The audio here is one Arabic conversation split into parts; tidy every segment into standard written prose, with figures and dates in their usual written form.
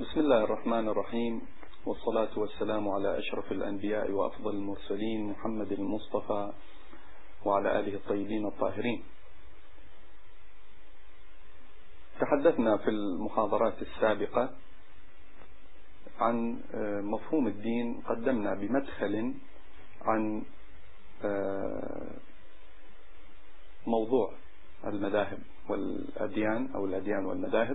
بسم الله الرحمن الرحيم، والصلاة والسلام على أشرف الأنبياء وأفضل المرسلين محمد المصطفى وعلى آله الطيبين الطاهرين. تحدثنا في المحاضرات السابقة عن مفهوم الدين، قدمنا بمدخل عن موضوع المذاهب والأديان أو الأديان والمذاهب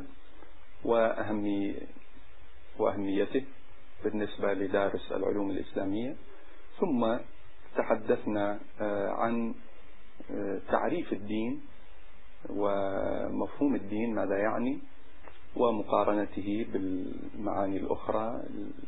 وأهميته بالنسبة لدارس العلوم الإسلامية، ثم تحدثنا عن تعريف الدين ومفهوم الدين ماذا يعني، ومقارنته بالمعاني الأخرى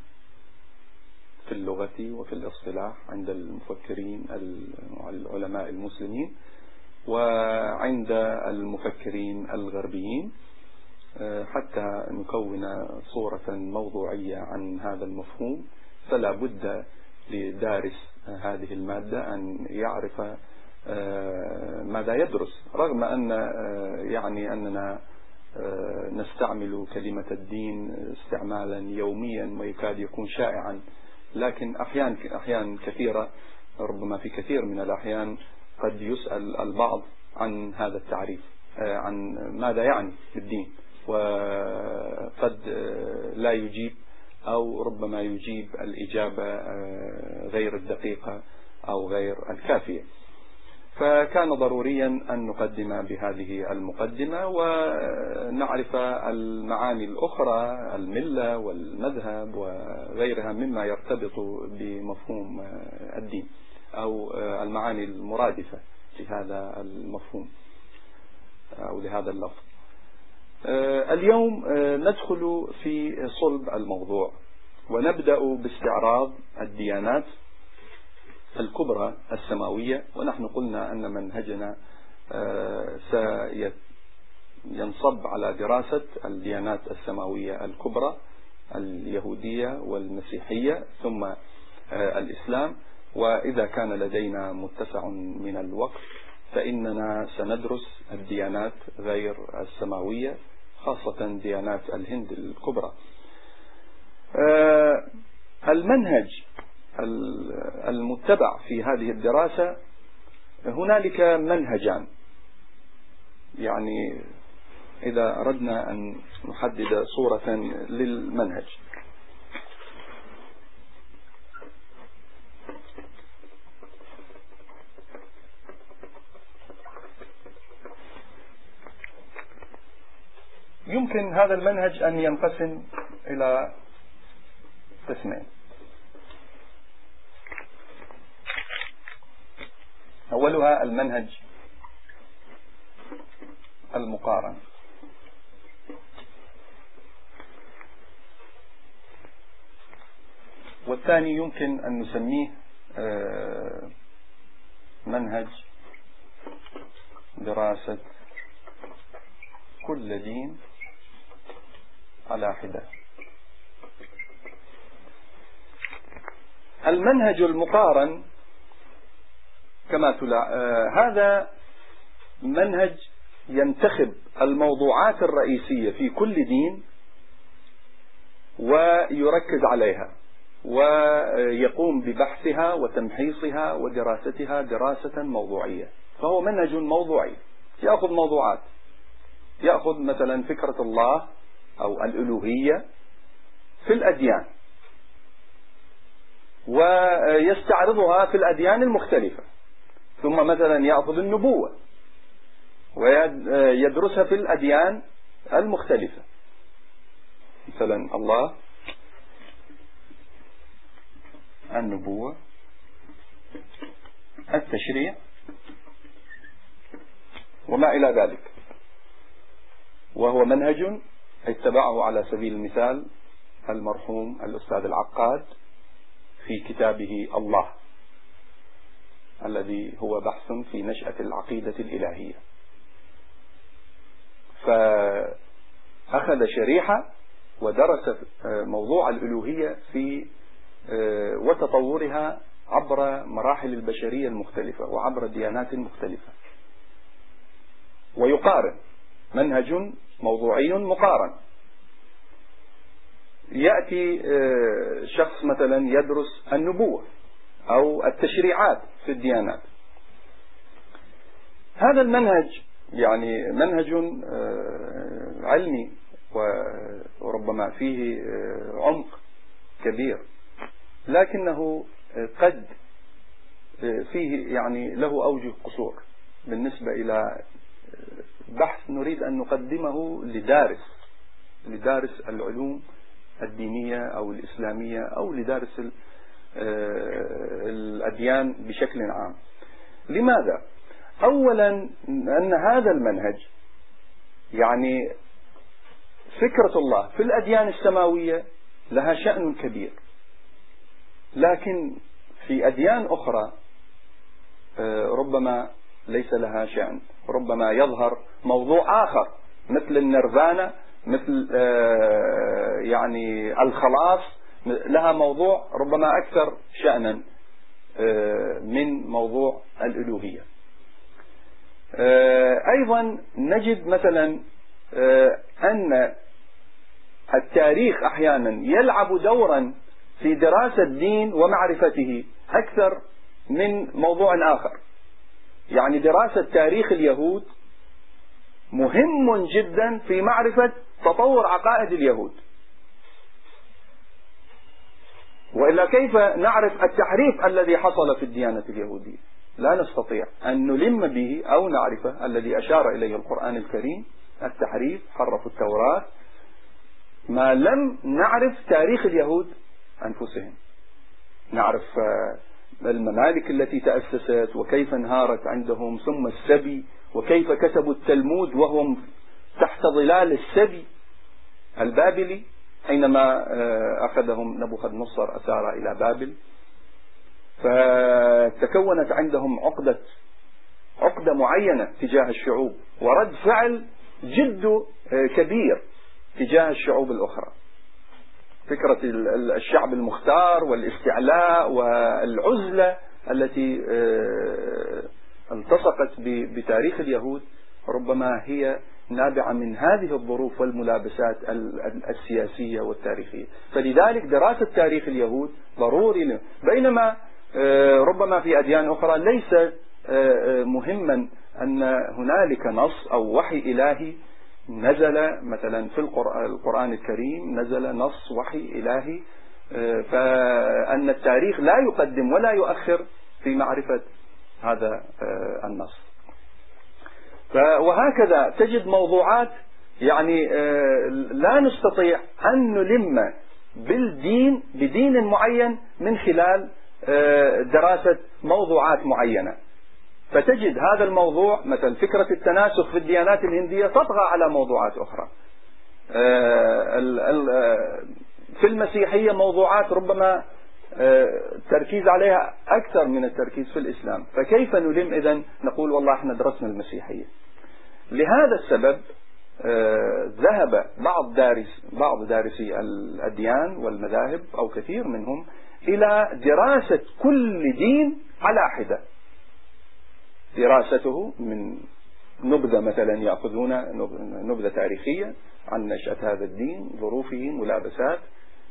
في اللغة وفي الاصطلاح عند المفكرين العلماء المسلمين وعند المفكرين الغربيين، حتى نكون صورة موضوعية عن هذا المفهوم. فلا بد لدارس هذه المادة أن يعرف ماذا يدرس، رغم أن أننا نستعمل كلمة الدين استعمالا يوميا ويكاد يكون شائعا، لكن أحيان كثيرة، ربما في كثير من الأحيان قد يسأل البعض عن هذا التعريف، عن ماذا يعني الدين، وقد لا يجيب أو ربما يجيب الإجابة غير الدقيقة أو غير الكافية. فكان ضروريا أن نقدم بهذه المقدمة ونعرف المعاني الأخرى، الملة والمذهب وغيرها مما يرتبط بمفهوم الدين أو المعاني المرادفة لهذا المفهوم أو لهذا اللفظ. اليوم ندخل في صلب الموضوع ونبدأ باستعراض الديانات الكبرى السماوية. ونحن قلنا أن منهجنا سينصب على دراسة الديانات السماوية الكبرى، اليهودية والمسيحية ثم الإسلام، وإذا كان لدينا متسع من الوقت فإننا سندرس الديانات غير السماوية، خاصة ديانات الهند الكبرى. المنهج المتبع في هذه الدراسة، هنالك منهجان، يعني إذا أردنا أن نحدد صورة للمنهج، يمكن هذا المنهج أن ينقسم إلى قسمين. أولها المنهج المقارن، والثاني يمكن أن نسميه منهج دراسة كل دين على حدة. المنهج المقارن هذا منهج ينتخب الموضوعات الرئيسية في كل دين ويركز عليها ويقوم ببحثها وتمحيصها ودراستها دراسة موضوعية. فهو منهج موضوعي، يأخذ موضوعات، يأخذ مثلا فكرة الله أو الألوهية في الأديان ويستعرضها في الأديان المختلفة، ثم مثلا يأخذ النبوة ويدرسها في الأديان المختلفة، مثلا الله، النبوة، التشريع وما إلى ذلك. وهو منهج اتبعه على سبيل المثال المرحوم الأستاذ العقاد في كتابه الله، الذي هو بحث في نشأة العقيدة الإلهية. فأخذ شريحة ودرس موضوع الألوهية في وتطورها عبر مراحل البشرية المختلفة وعبر الديانات المختلفة، ويقارن، منهج موضوعي مقارن. يأتي شخص مثلا يدرس النبوة أو التشريعات في الديانات. هذا المنهج يعني منهج علمي وربما فيه عمق كبير، لكنه قد فيه يعني له أوجه قصور بالنسبة إلى بحث نريد أن نقدمه لدارس العلوم الدينية أو الإسلامية أو لدارس الأديان بشكل عام. لماذا؟ أولا أن هذا المنهج يعني فكرة الله في الأديان السماوية لها شأن كبير، لكن في أديان أخرى ربما ليس لها شأن، ربما يظهر موضوع آخر مثل النيرفانا، مثل يعني الخلاص، لها موضوع ربما أكثر شأنا من موضوع الألوهية. أيضا نجد مثلا أن التاريخ أحيانا يلعب دورا في دراسة الدين ومعرفته أكثر من موضوع آخر. يعني دراسة تاريخ اليهود مهم جدا في معرفة تطور عقائد اليهود، وإلا كيف نعرف التحريف الذي حصل في الديانة اليهودية؟ لا نستطيع أن نلم به أو نعرفه الذي أشار إليه القرآن الكريم، التحريف، حرفوا التوراة، ما لم نعرف تاريخ اليهود أنفسهم. نعرف الممالك التي تأسست وكيف انهارت عندهم، ثم السبي، وكيف كتبوا التلمود وهم تحت ظلال السبي البابلي حينما أخذهم نبوخذ نصر أسارى إلى بابل. فتكونت عندهم عقدة معينة تجاه الشعوب، ورد فعل جد كبير تجاه الشعوب الأخرى. فكرة الشعب المختار والاستعلاء والعزلة التي التصقت بتاريخ اليهود ربما هي نابعة من هذه الظروف والملابسات السياسية والتاريخية. فلذلك دراسة تاريخ اليهود ضروري، بينما ربما في أديان أخرى ليس مهما أن هنالك نص أو وحي إلهي نزل مثلا في القرآن الكريم، نزل نص وحي إلهي، فأن التاريخ لا يقدم ولا يؤخر في معرفة هذا النص. وهكذا تجد موضوعات يعني لا نستطيع أن نلم بدين معين من خلال دراسة موضوعات معينة. فتجد هذا الموضوع مثلا فكرة التناسخ في الديانات الهندية تطغى على موضوعات أخرى. في المسيحية موضوعات ربما التركيز عليها أكثر من التركيز في الإسلام. فكيف نلم إذن نقول والله احنا درسنا المسيحية؟ لهذا السبب ذهب بعض دارسي الأديان والمذاهب أو كثير منهم إلى دراسة كل دين على حدة. دراسته من نبذة مثلا، يأخذون نبذة تاريخية عن نشأة هذا الدين، ظروفه، ملابسات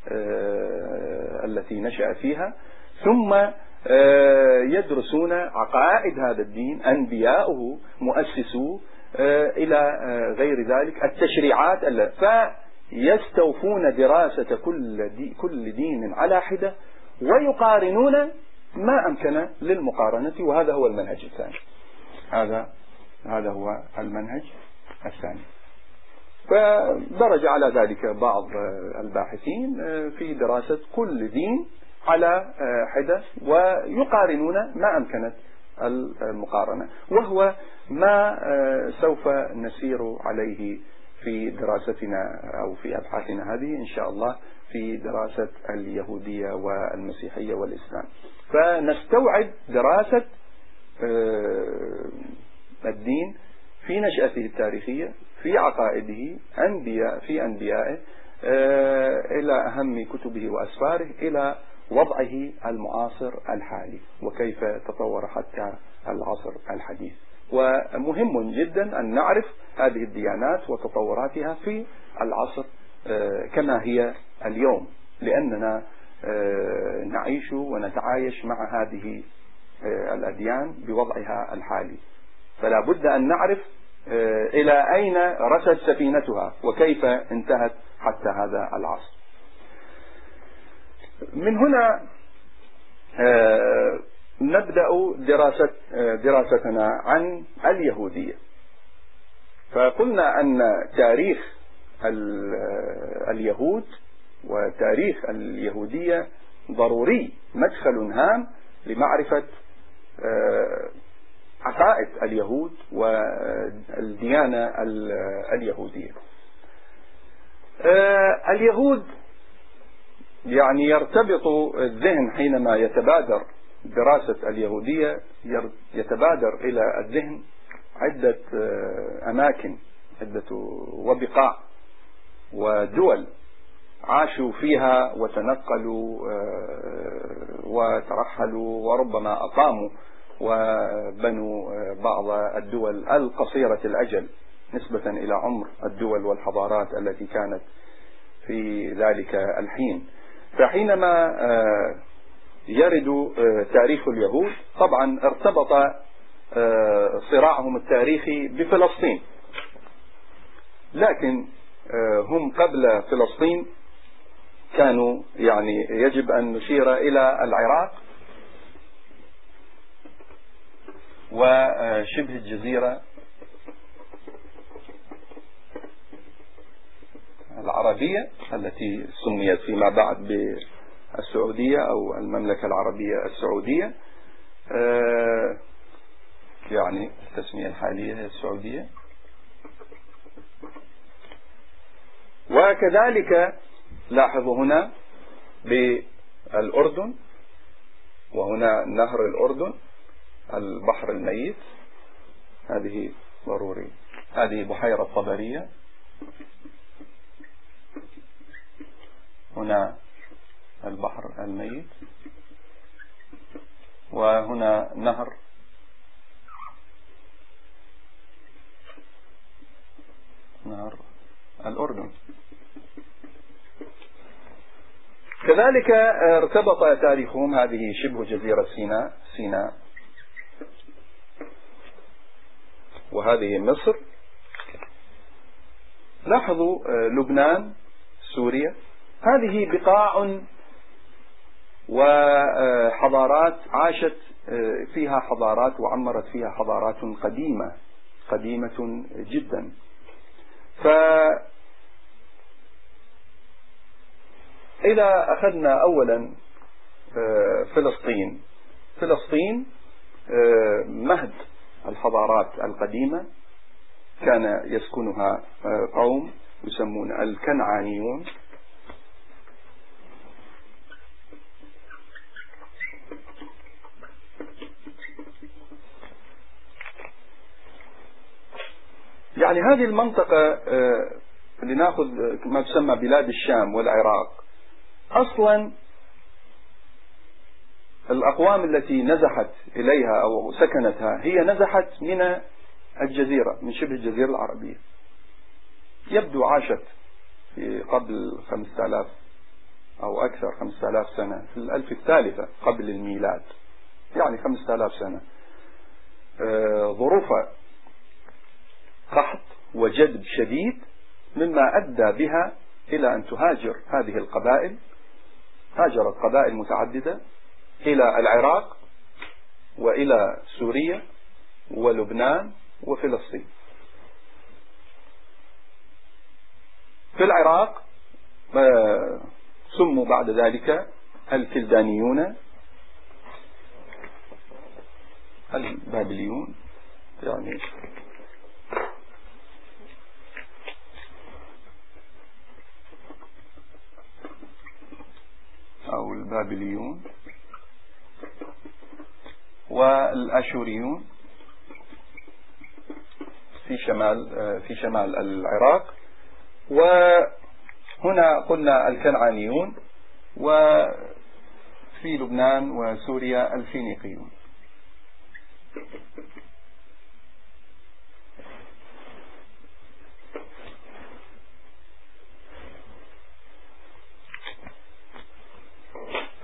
التي نشأ فيها، ثم يدرسون عقائد هذا الدين، أنبياؤه، مؤسسوه، إلى غير ذلك، التشريعات، فيستوفون دراسة كل دين على حدة ويقارنون ما أمكن للمقارنة. وهذا هو المنهج الثاني. هذا هو المنهج الثاني. فدرج على ذلك بعض الباحثين في دراسة كل دين على حدة ويقارنون ما أمكنت المقارنة، وهو ما سوف نسير عليه في دراستنا أو في أبحاثنا هذه إن شاء الله في دراسة اليهودية والمسيحية والإسلام. فنستوعب دراسة الدين في نشأته التاريخية، في عقائده، في أنبيائه، إلى أهم كتبه وأسفاره، إلى وضعه المعاصر الحالي وكيف تطور حتى العصر الحديث. ومهم جدا أن نعرف هذه الديانات وتطوراتها في العصر كما هي اليوم، لأننا نعيش ونتعايش مع هذه الأديان بوضعها الحالي، فلا بد أن نعرف إلى أين رست سفينتها وكيف انتهت حتى هذا العصر. من هنا نبدأ دراستنا عن اليهودية. فقلنا أن تاريخ اليهود وتاريخ اليهودية ضروري، مدخل هام لمعرفة عقائد اليهود والديانة اليهودية. اليهود يعني يرتبط الذهن حينما يتبادر دراسة اليهودية، يتبادر إلى الذهن عدة أماكن، عدة وبقاع ودول عاشوا فيها وتنقلوا وترحلوا وربما أقاموا وبنوا بعض الدول القصيرة الأجل نسبة إلى عمر الدول والحضارات التي كانت في ذلك الحين. فحينما يرد تاريخ اليهود طبعا ارتبط صراعهم التاريخي بفلسطين، لكن هم قبل فلسطين كانوا يعني يجب أن نشير إلى العراق وشبه الجزيرة العربية التي سميت فيما بعد بالسعودية أو المملكة العربية السعودية، يعني التسمية الحالية هي السعودية. وكذلك لاحظوا هنا بالأردن، وهنا نهر الأردن، البحر الميت، هذه ضروري، هذه بحيرة طبرية، هنا البحر الميت، وهنا نهر الأردن. كذلك ارتبط تاريخهم هذه شبه جزيرة سيناء، وهذه مصر. لاحظوا لبنان، سوريا، هذه بقاع وحضارات عاشت فيها حضارات وعمرت فيها حضارات قديمة جدا. فإذا أخذنا أولا فلسطين مهد الحضارات القديمة، كان يسكنها قوم يسمون الكنعانيون، يعني هذه المنطقة لنأخذ ما تسمى بلاد الشام والعراق. أصلا الأقوام التي نزحت إليها أو سكنتها هي نزحت من الجزيرة، من شبه الجزيرة العربية، يبدو عاشت في قبل 5000 أو أكثر 5000 سنة، في الألف الثالثة قبل الميلاد، يعني 5000 سنة. ظروف قحط وجدب شديد مما أدى بها إلى أن تهاجر هذه القبائل. هاجرت قبائل متعددة إلى العراق وإلى سوريا ولبنان وفلسطين. في العراق سموا بعد ذلك الكلدانيون، البابليون، يعني أو البابليون، والأشوريون في شمال العراق. وهنا قلنا الكنعانيون، وفي لبنان وسوريا الفينيقيون.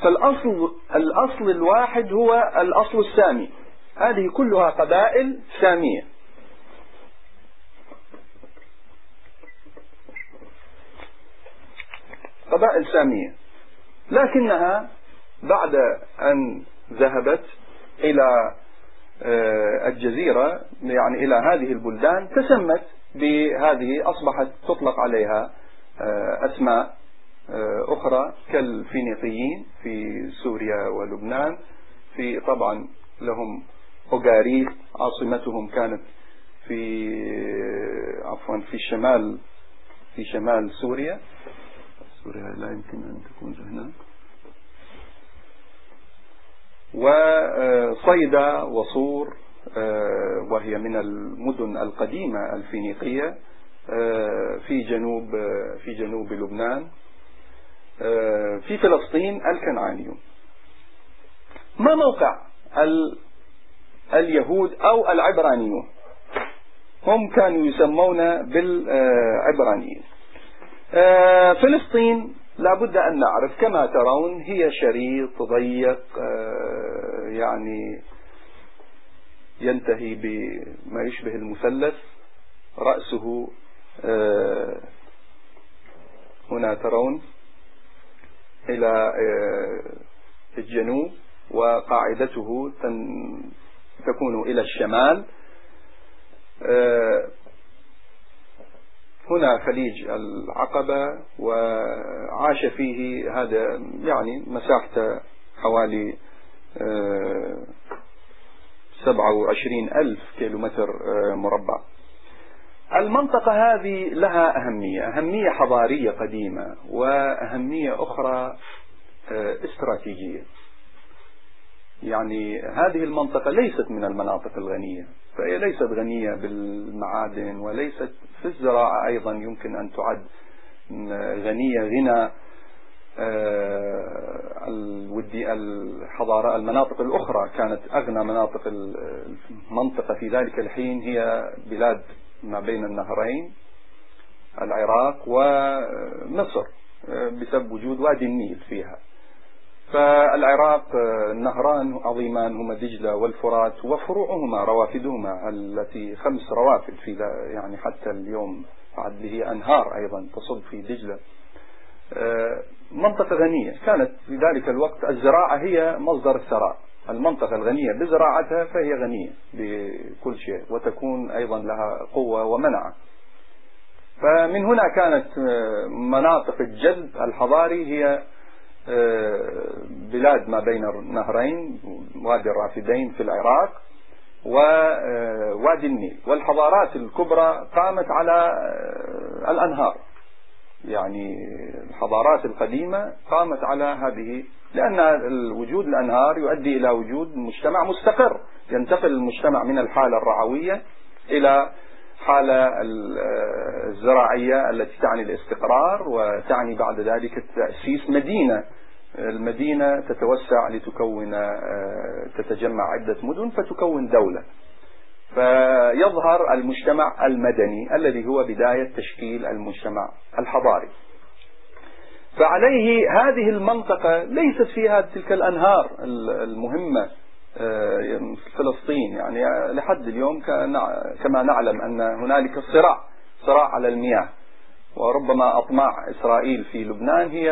الأصل الواحد هو الأصل السامي. هذه كلها قبائل سامية. قبائل سامية، لكنها بعد أن ذهبت إلى الجزيرة، يعني إلى هذه البلدان، تسمت بهذه، أصبحت تطلق عليها أسماء أخرى كالفينيقيين في سوريا ولبنان. في طبعا لهم أوغاريس، عاصمتهم كانت في شمال سوريا لا يمكن أن تكون هنا. وصيدا وصور، وهي من المدن القديمة الفينيقية في جنوب لبنان. في فلسطين الكنعانيون. ما موقع اليهود أو العبرانيون؟ هم كانوا يسمون بالعبرانيين. فلسطين لابد أن نعرف كما ترون هي شريط ضيق، يعني ينتهي بما يشبه المثلث، رأسه هنا ترون إلى الجنوب، وقاعدته تكون إلى الشمال. هنا خليج العقبة، وعاش فيه، هذا يعني مساحته حوالي 27,000 كيلومتر مربع. المنطقة هذه لها أهمية حضارية قديمة، وأهمية أخرى استراتيجية. يعني هذه المنطقة ليست من المناطق الغنية، فهي ليست غنية بالمعادن، وليست في الزراعة أيضا يمكن أن تعد غنية غنى الحضارة. المناطق الأخرى كانت أغنى مناطق المنطقة في ذلك الحين هي بلاد ما بين النهرين، العراق ومصر، بسبب وجود وادي النيل فيها. فالعراق النهران عظيمان هما دجلة والفرات، وفروعهما روافدهما التي 5 روافد في يعني حتى اليوم بعد هي أنهار أيضا تصب في دجلة. منطقة غنية كانت في ذلك الوقت، الزراعة هي مصدر الثراء. المنطقة الغنية بزراعتها فهي غنية بكل شيء، وتكون أيضا لها قوة ومنعة. فمن هنا كانت مناطق الجذب الحضاري هي بلاد ما بين النهرين، وادي الرافدين في العراق ووادي النيل. والحضارات الكبرى قامت على الأنهار، يعني الحضارات القديمة قامت على هذه، لأن وجود الأنهار يؤدي إلى وجود مجتمع مستقر. ينتقل المجتمع من الحالة الرعوية إلى حالة الزراعية التي تعني الاستقرار، وتعني بعد ذلك تأسيس مدينة. المدينة تتوسع تتجمع عدة مدن فتكون دولة، فيظهر المجتمع المدني الذي هو بداية تشكيل المجتمع الحضاري. فعليه هذه المنطقة ليست فيها تلك الأنهار المهمة. فلسطين يعني لحد اليوم كما نعلم أن هنالك صراع على المياه، وربما أطماع إسرائيل في لبنان هي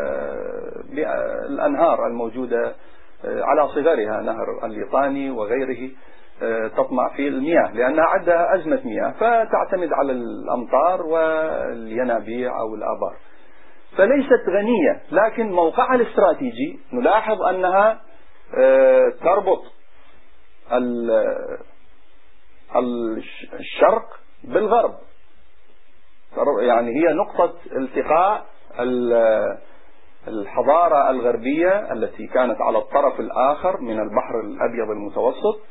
الأنهار الموجودة على صغرها، نهر الليطاني وغيره، تطمع في المياه لأنها عندها أزمة مياه، فتعتمد على الأمطار والينابيع أو الآبار. فليست غنية، لكن موقعها الاستراتيجي نلاحظ أنها تربط الشرق بالغرب، يعني هي نقطة التقاء الحضارة الغربية التي كانت على الطرف الآخر من البحر الأبيض المتوسط.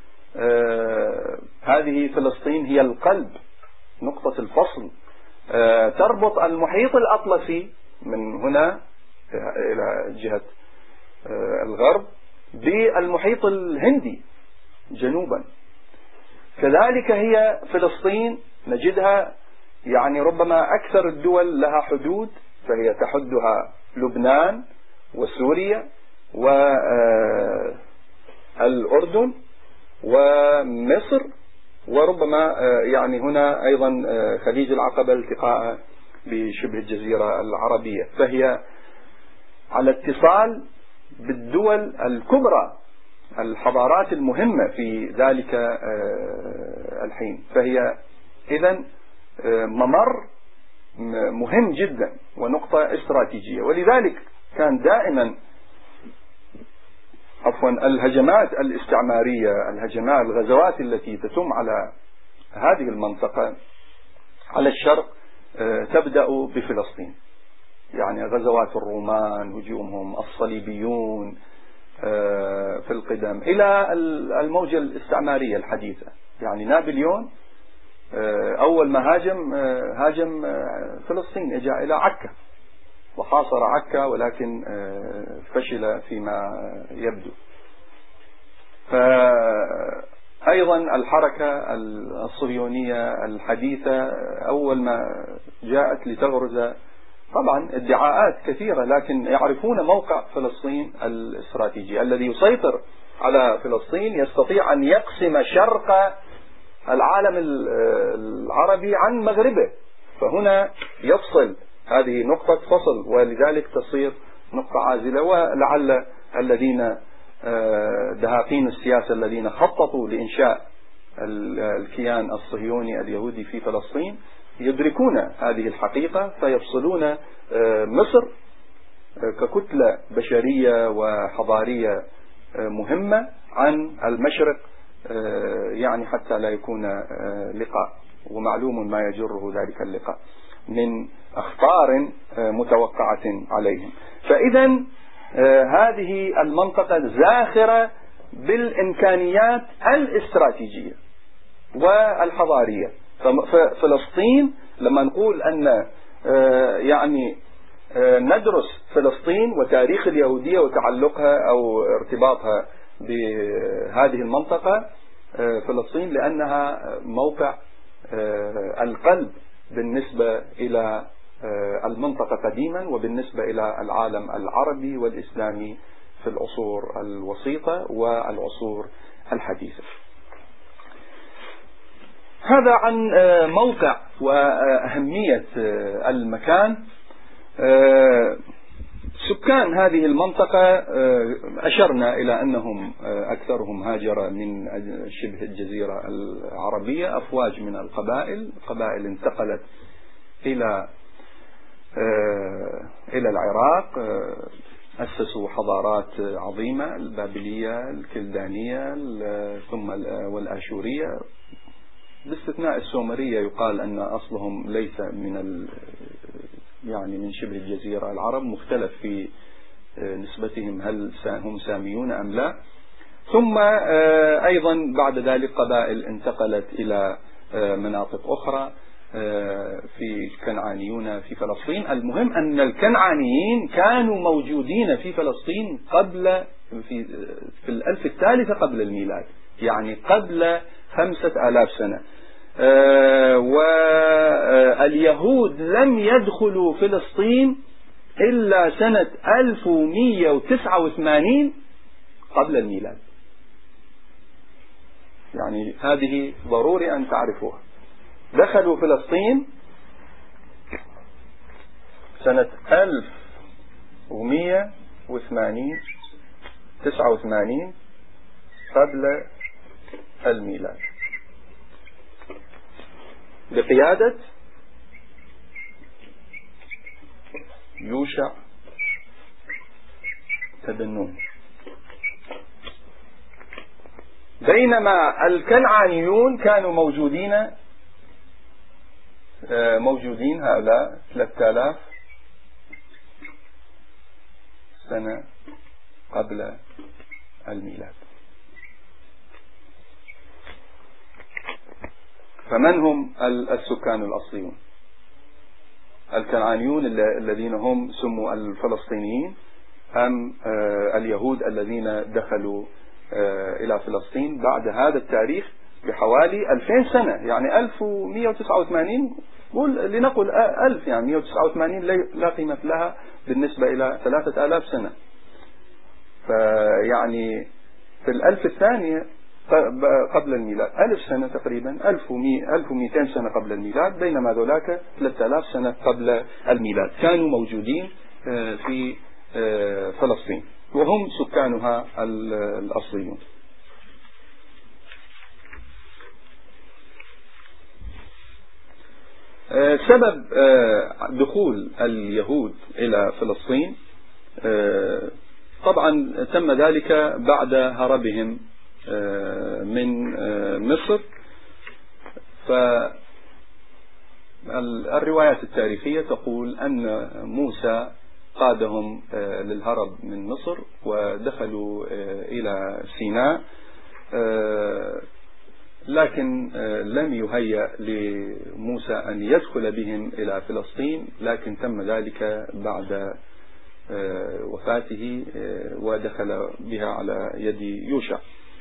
هذه فلسطين هي القلب، نقطة الفصل، تربط المحيط الأطلسي من هنا إلى جهة الغرب بالمحيط الهندي جنوبا. كذلك هي فلسطين نجدها يعني ربما أكثر الدول لها حدود، فهي تحدها لبنان وسوريا والأردن ومصر، وربما يعني هنا أيضا خليج العقبة التقاء بشبه الجزيرة العربية. فهي على اتصال بالدول الكبرى، الحضارات المهمة في ذلك الحين. فهي إذن ممر مهم جدا ونقطة استراتيجية. ولذلك كان دائما الهجمات الاستعمارية، الغزوات التي تتم على هذه المنطقة على الشرق تبدأ بفلسطين. يعني غزوات الرومان، هجومهم، الصليبيون في القدم، إلى الموجة الاستعمارية الحديثة. يعني نابليون أول ما هاجم فلسطين، إجا إلى عكا وحاصر عكا، ولكن فشل فيما يبدو. فأيضا الحركة الصهيونية الحديثة أول ما جاءت لتغرز، طبعا ادعاءات كثيرة، لكن يعرفون موقع فلسطين الاستراتيجي الذي يسيطر على فلسطين، يستطيع أن يقسم شرق العالم العربي عن مغربه. فهنا يفصل، هذه نقطة فصل، ولذلك تصير نقطة عازلة. ولعل الذين دهاقين السياسة الذين خططوا لإنشاء الكيان الصهيوني اليهودي في فلسطين يدركون هذه الحقيقة، فيفصلون مصر ككتلة بشرية وحضارية مهمة عن المشرق، يعني حتى لا يكون لقاء، ومعلوم ما يجره ذلك اللقاء من أخطار متوقعة عليهم. فإذا هذه المنطقة زاخرة بالإمكانيات الاستراتيجية والحضارية. ففلسطين لما نقول أن يعني ندرس فلسطين وتاريخ اليهودية وتعلقها أو ارتباطها بهذه المنطقة، فلسطين لأنها موقع القلب بالنسبة إلى المنطقة قديما، وبالنسبة إلى العالم العربي والإسلامي في العصور الوسيطة والعصور الحديثة. هذا عن موقع وأهمية المكان. سكان هذه المنطقة أشرنا إلى أنهم أكثرهم هاجر من شبه الجزيرة العربية، أفواج من قبائل انتقلت إلى العراق، أسسوا حضارات عظيمة، البابلية، الكلدانية، ثم والآشورية، باستثناء السومرية. يقال أن أصلهم ليس من شبه الجزيرة العرب، مختلف في نسبتهم، هل هم ساميون أم لا. ثم أيضا بعد ذلك قبائل انتقلت إلى مناطق أخرى، في كنعانيون في فلسطين. المهم أن الكنعانيين كانوا موجودين في فلسطين في الألف الثالثة قبل الميلاد، يعني قبل 5000 سنة. واليهود لم يدخلوا فلسطين إلا سنة 1189 قبل الميلاد. يعني هذه ضروري أن تعرفوها. دخلوا فلسطين سنة 1189 قبل الميلاد بقيادة يوشع بن. بينما الكنعانيون كانوا موجودين هؤلاء 3000 سنة قبل الميلاد. فمن هم السكان الأصليون؟ الكنعانيون الذين هم سموا الفلسطينيين، أم اليهود الذين دخلوا إلى فلسطين بعد هذا التاريخ بحوالي 2000 سنة؟ يعني 1189 لنقل 1000، يعني 189 لا قيمة لها بالنسبة إلى 3000 سنة. فيعني في الألف الثانية قبل الميلاد 1000 سنة تقريبا، 1200 سنة قبل الميلاد، بينما ذولاك 3000 سنة قبل الميلاد كانوا موجودين في فلسطين وهم سكانها الأصليون. سبب دخول اليهود إلى فلسطين طبعا تم ذلك بعد هربهم من مصر. فالروايات التاريخية تقول أن موسى قادهم للهرب من مصر ودخلوا إلى سيناء، لكن لم يهيأ لموسى أن يدخل بهم إلى فلسطين، لكن تم ذلك بعد وفاته ودخل بها على يد يوشع.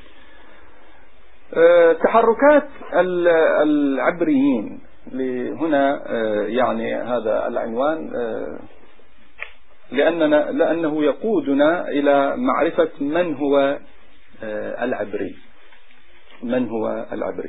تحركات العبريين هنا يعني هذا العنوان لأنه يقودنا إلى معرفة من هو العبري. من هو العبري؟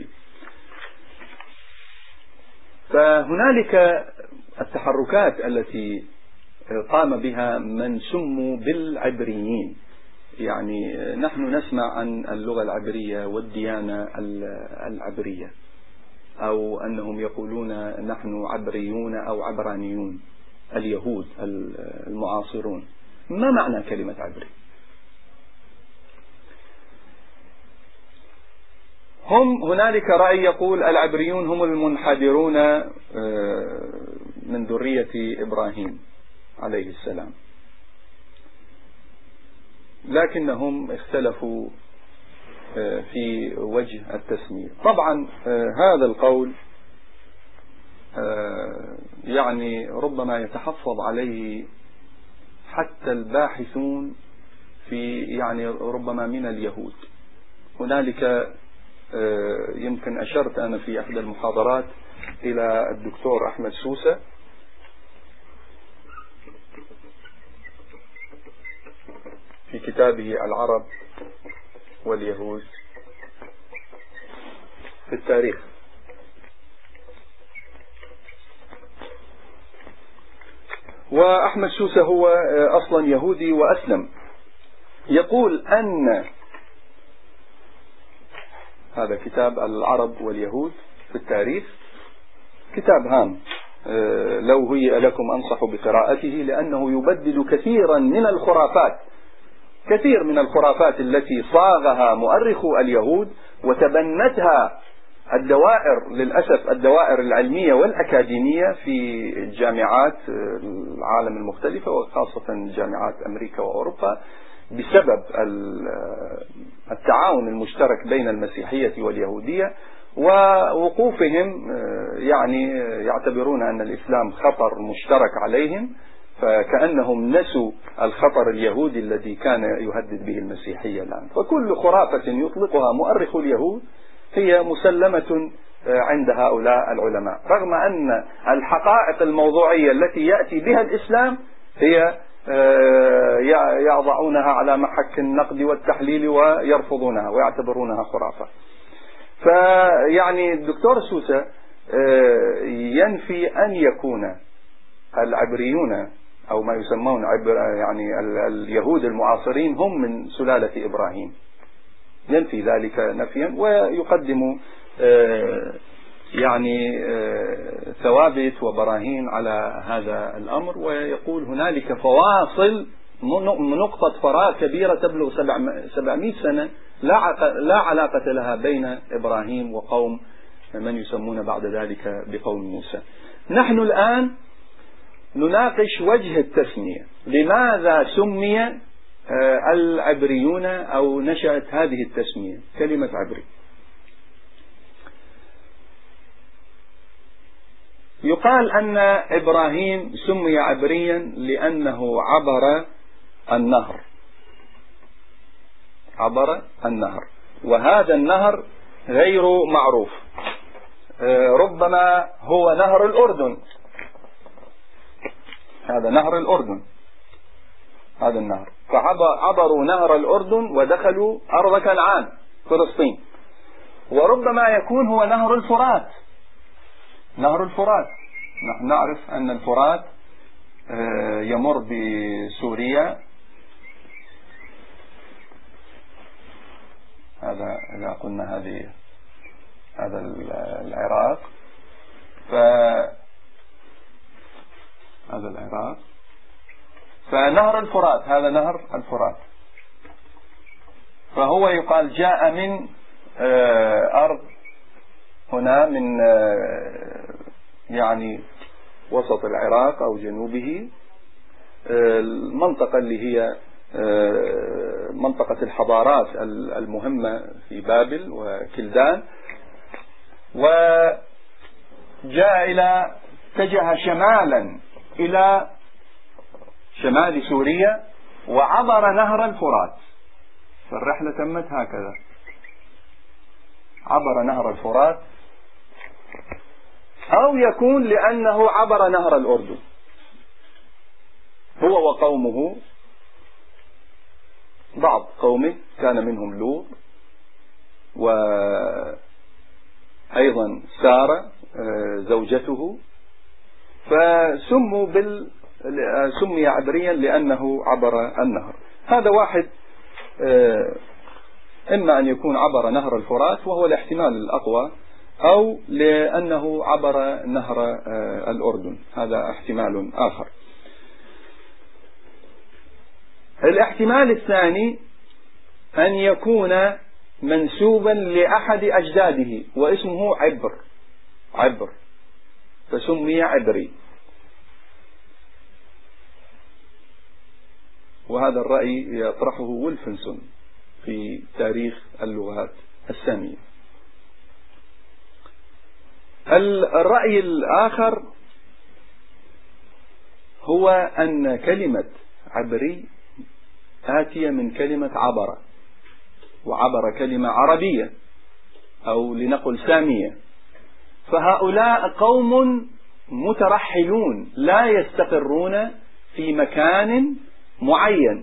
فهنالك التحركات التي قام بها من سموا بالعبريين، يعني نحن نسمع عن اللغة العبرية والديانة العبرية، أو أنهم يقولون نحن عبريون أو عبرانيون، اليهود المعاصرون. ما معنى كلمة عبري؟ هنالك رأي يقول العبريون هم المنحدرون من ذرية إبراهيم عليه السلام، لكنهم اختلفوا في وجه التسمية. طبعا هذا القول يعني ربما يتحفظ عليه حتى الباحثون في يعني ربما من اليهود. هنالك يمكن أشرت أنا في أحد المحاضرات إلى الدكتور أحمد سوسة في كتابه العرب واليهود في التاريخ. وأحمد سوسة هو أصلا يهودي وأسلم. يقول أن هذا كتاب العرب واليهود في التاريخ كتاب هام، لو هيئ لكم أنصح بقراءته، لأنه يبدد كثيرا من الخرافات، كثير من الخرافات التي صاغها مؤرخو اليهود وتبنتها الدوائر، للأسف الدوائر العلمية والأكاديمية في جامعات العالم المختلفة وخاصة جامعات أمريكا وأوروبا، بسبب التعاون المشترك بين المسيحية واليهودية ووقوفهم، يعني يعتبرون أن الإسلام خطر مشترك عليهم، فكأنهم نسوا الخطر اليهودي الذي كان يهدد به المسيحية الآن. فكل خرافة يطلقها مؤرخ اليهود هي مسلمة عند هؤلاء العلماء، رغم أن الحقائق الموضوعية التي يأتي بها الإسلام هي يضعونها على محك النقد والتحليل ويرفضونها ويعتبرونها خرافة. فيعني الدكتور سوسة ينفي أن يكون العبريون أو ما يسمون يعني اليهود المعاصرين هم من سلالة إبراهيم، ينفي ذلك نفيا ويقدم يعني ثوابت وبراهين على هذا الأمر، ويقول هنالك فواصل، نقطة فراغ كبيرة تبلغ 700 سنة لا علاقة لها بين إبراهيم وقوم من يسمون بعد ذلك بقوم موسى. نحن الآن نناقش وجه التسمية، لماذا سمي العبريون أو نشأت هذه التسمية كلمة عبري. يقال أن إبراهيم سمي عبريا لأنه عبر النهر، وهذا النهر غير معروف، ربما هو نهر الأردن، هذا نهر الأردن، هذا النهر، فعبروا نهر الأردن ودخلوا أرض كنعان فلسطين. وربما يكون هو نهر الفرات. نهر الفرات، نحن نعرف أن الفرات يمر بسوريا، هذا إذا قلنا هذا العراق، هذا العراق، فنهر الفرات هذا نهر الفرات، فهو يقال جاء من أرض هنا من يعني وسط العراق أو جنوبه، المنطقة اللي هي منطقة الحضارات المهمة في بابل وكلدان، وجاء اتجه شمالا إلى شمال سوريا وعبر نهر الفرات. فالرحلة تمت هكذا، عبر نهر الفرات، أو يكون لأنه عبر نهر الأردن هو وقومه. بعض قومه كان منهم لوط وأيضا سارة زوجته، فسموا سمي عبريا لأنه عبر النهر. هذا واحد، إما أن يكون عبر نهر الفرات وهو الاحتمال الأقوى، أو لأنه عبر نهر الأردن، هذا احتمال آخر. الاحتمال الثاني أن يكون منسوبا لأحد أجداده واسمه عبر فسمي عبري، وهذا الرأي يطرحه وولفنسون في تاريخ اللغات السامية. الرأي الآخر هو أن كلمة عبري آتية من كلمة عبر، وعبر كلمة عربية أو لنقل سامية، فهؤلاء قوم مترحلون لا يستقرون في مكان معين،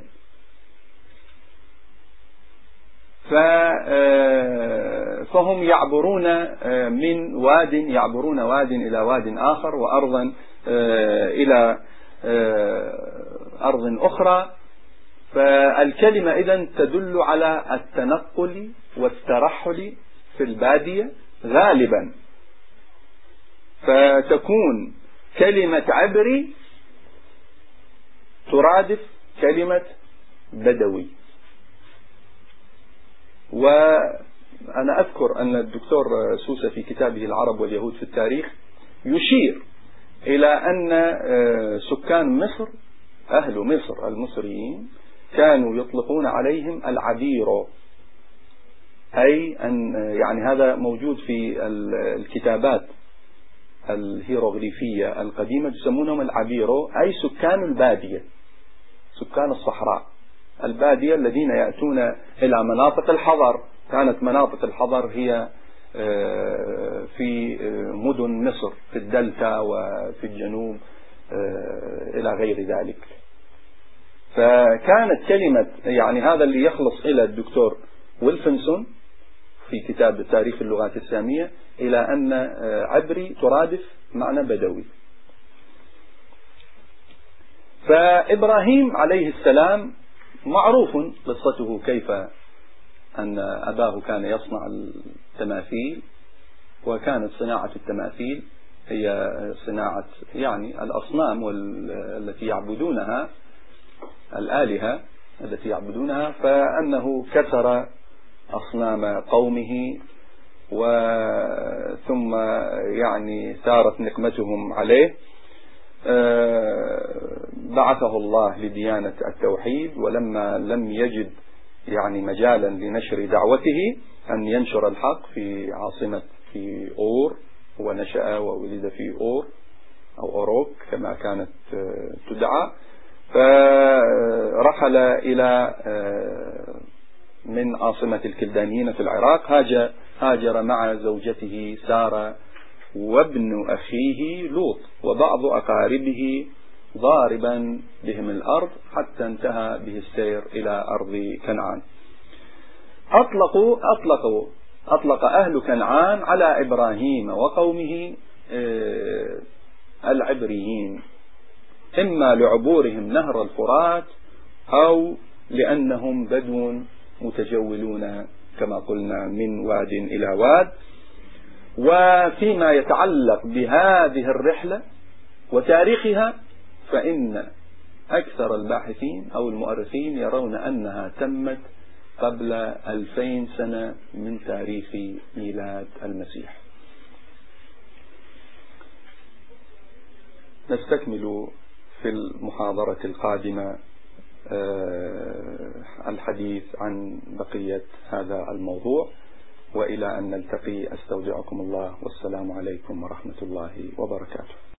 فهم يعبرون من واد، يعبرون واد إلى واد آخر، وأرضا إلى أرض أخرى. فالكلمة إذن تدل على التنقل والترحل في البادية غالبا، فتكون كلمة عبري ترادف كلمة بدوي. وأنا أذكر أن الدكتور سوسة في كتابه العرب واليهود في التاريخ يشير إلى أن سكان مصر، أهل مصر المصريين، كانوا يطلقون عليهم العبيرو، أي أن يعني هذا موجود في الكتابات الهيروغليفية القديمة، يسمونهم العبيرو، أي سكان البادية، سكان الصحراء البادية الذين يأتون إلى مناطق الحضر. كانت مناطق الحضر هي في مدن مصر في الدلتا وفي الجنوب إلى غير ذلك. فكانت كلمة، يعني هذا اللي يخلص إلى الدكتور ويلفنسون في كتاب تاريخ اللغات السامية، إلى أن عبري ترادف معنى بدوي. فإبراهيم عليه السلام معروف قصته، كيف أن أباه كان يصنع التماثيل، وكانت صناعة التماثيل هي صناعة يعني الأصنام التي يعبدونها، الآلهة التي يعبدونها، فأنه كسر أصنام قومه، ثم يعني سارت نقمتهم عليه. بعثه الله لديانة التوحيد، ولما لم يجد يعني مجالا لنشر دعوته أن ينشر الحق في عاصمة في أور، ونشأ وولد في أور أو أوروك كما كانت تدعى، فرحل إلى من عاصمة الكلدانيين في العراق، هاجر مع زوجته سارة وابن أخيه لوط وبعض أقاربه ضاربا بهم الأرض حتى انتهى به السير إلى أرض كنعان. أطلق أهل كنعان على إبراهيم وقومه العبريين، إما لعبورهم نهر الفرات أو لأنهم بدو متجولون كما قلنا من واد إلى واد. وفيما يتعلق بهذه الرحلة وتاريخها فإن أكثر الباحثين أو المؤرخين يرون أنها تمت قبل 2000 سنة من تاريخ ميلاد المسيح. نستكمل في المحاضرة القادمة الحديث عن بقية هذا الموضوع، وإلى أن نلتقي أستودعكم الله، والسلام عليكم ورحمة الله وبركاته.